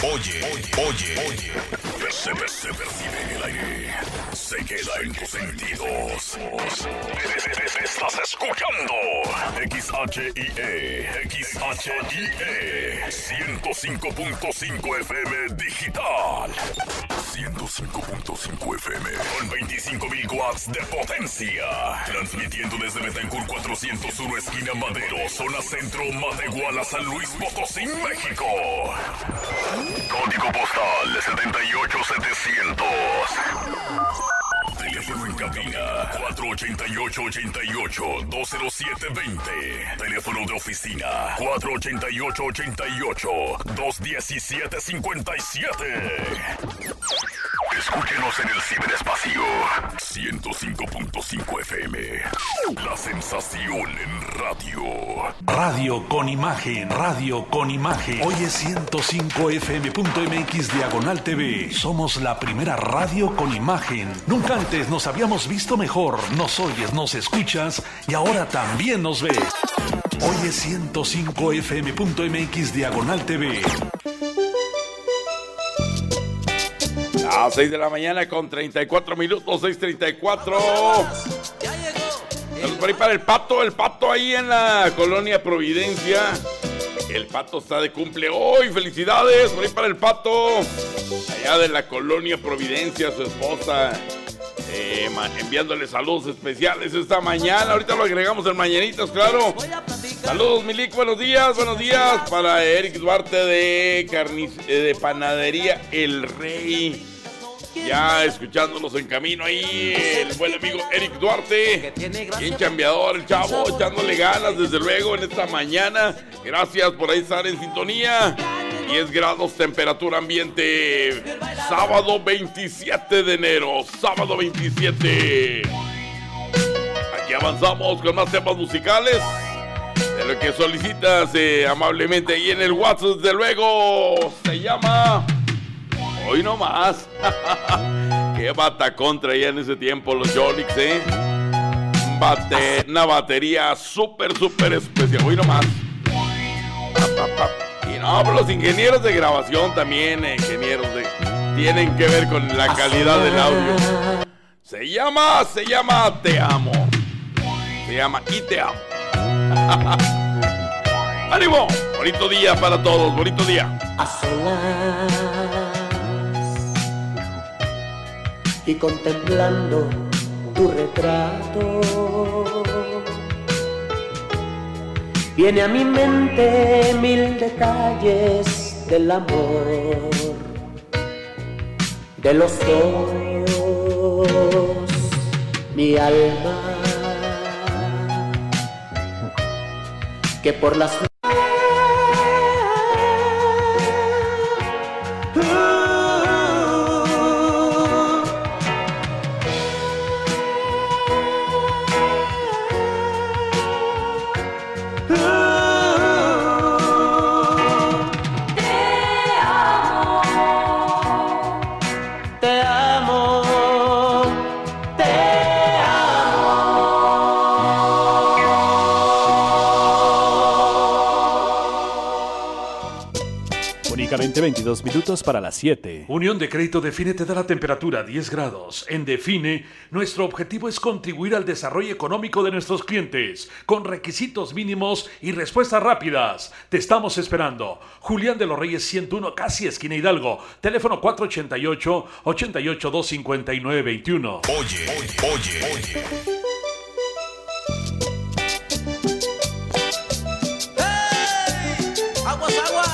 Se percibe en el aire. Se queda en tus sentidos. Estás escuchando XHIE 105.5 FM digital. 105.5 FM con 25,000 watts de potencia. Transmitiendo desde Betancourt 401 esquina Madero, zona centro, Matehuala, San Luis Potosí, México. Código postal 78700. Teléfono en cabina 488-88-20720. Teléfono de oficina 488-888-217-57. Escúchenos en el ciberespacio 105.5 FM. La sensación en radio. Radio con imagen, radio con imagen. Hoy es 105fm.mx/TV. Somos la primera radio con imagen. Nunca antes nos habíamos visto mejor. Nos oyes, nos escuchas y ahora también nos ves. Hoy es 105fm.mx/TV. A 6 de la mañana con 34 minutos, 6:34. Saludos por ahí para el Pato ahí en la colonia Providencia. El Pato está de cumple hoy, felicidades por ahí para el Pato. Allá de la colonia Providencia, su esposa, enviándole saludos especiales esta mañana. Ahorita lo agregamos en Mañanitas, claro. Saludos, Milik, buenos días para Eric Duarte de Panadería El Rey. Ya escuchándonos en camino ahí, el buen amigo Eric Duarte, bien chambeador, el chavo, echándole ganas desde luego en esta mañana. Gracias por ahí estar en sintonía. 10 grados temperatura ambiente, sábado 27 de enero, sábado 27. Aquí avanzamos con más temas musicales, de lo que solicitas amablemente ahí en el WhatsApp, desde luego, se llama... Hoy no más. Qué batacón traían en ese tiempo los Yonix, Una batería súper especial. Hoy no más. Y no, los ingenieros de grabación también, tienen que ver con la calidad del audio. Se llama Te Amo. Se llama Y Te Amo. ¡Ánimo! Bonito día para todos, bonito día. A solas y contemplando tu retrato, viene a mi mente mil detalles del amor de los dos, mi alma que por las Únicamente 22 minutos para las 7. Unión de Crédito Define te da la temperatura 10 grados. En Define, nuestro objetivo es contribuir al desarrollo económico de nuestros clientes, con requisitos mínimos y respuestas rápidas. Te estamos esperando. Julián de los Reyes 101, casi esquina Hidalgo. Teléfono 488-882-5921. Oye. ¡Hey! ¡Aguas!